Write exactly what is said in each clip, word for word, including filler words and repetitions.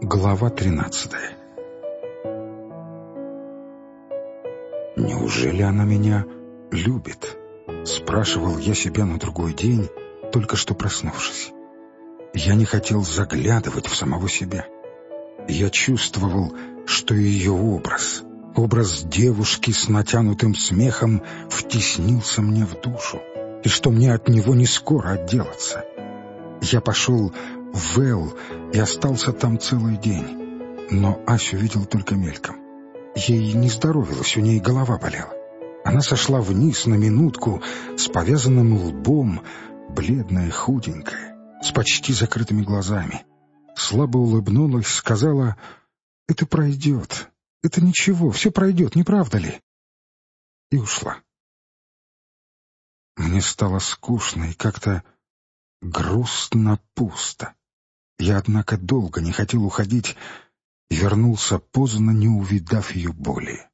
Глава тринадцатая. «Неужели она меня любит?» — спрашивал я себя на другой день, только что проснувшись. Я не хотел заглядывать в самого себя. Я чувствовал, что ее образ, образ девушки с натянутым смехом втеснился мне в душу, и что мне от него не скоро отделаться. Я пошел в Эл и остался там целый день, но Асю видел только мельком. Ей не здоровилось, у ней голова болела. Она сошла вниз на минутку с повязанным лбом, бледная, худенькая, с почти закрытыми глазами. Слабо улыбнулась, сказала: «Это пройдет, это ничего, все пройдет, не правда ли?» И ушла. Мне стало скучно и как-то грустно пусто. Я, однако, долго не хотел уходить и вернулся поздно, не увидав ее более.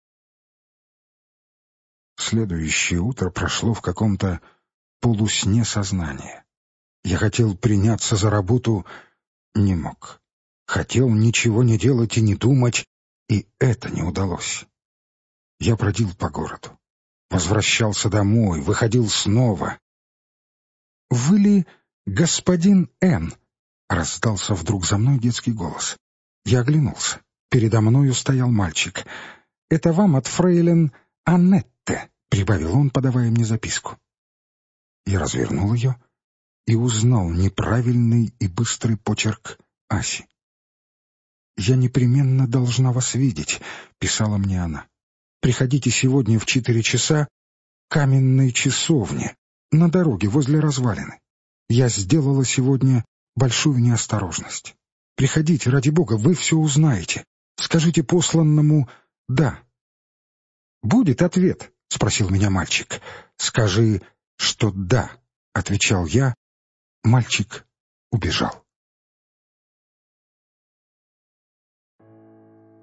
Следующее утро прошло в каком-то полусне сознания. Я хотел приняться за работу, не мог. Хотел ничего не делать и не думать, и это не удалось. Я бродил по городу, возвращался домой, выходил снова. «Вы ли господин Н?» — раздался вдруг за мной детский голос. Я оглянулся. Передо мною стоял мальчик. «Это вам от фрейлин Аннетте», — прибавил он, подавая мне записку. Я развернул ее и узнал неправильный и быстрый почерк Аси. «Я непременно должна вас видеть», — писала мне она. «Приходите сегодня в четыре часа к каменной часовне на дороге возле развалины. Я сделала сегодня большую неосторожность. Приходите, ради бога, вы все узнаете. Скажите посланному «да». «Будет ответ?» — спросил меня мальчик. «Скажи, что «да», — отвечал я. Мальчик убежал.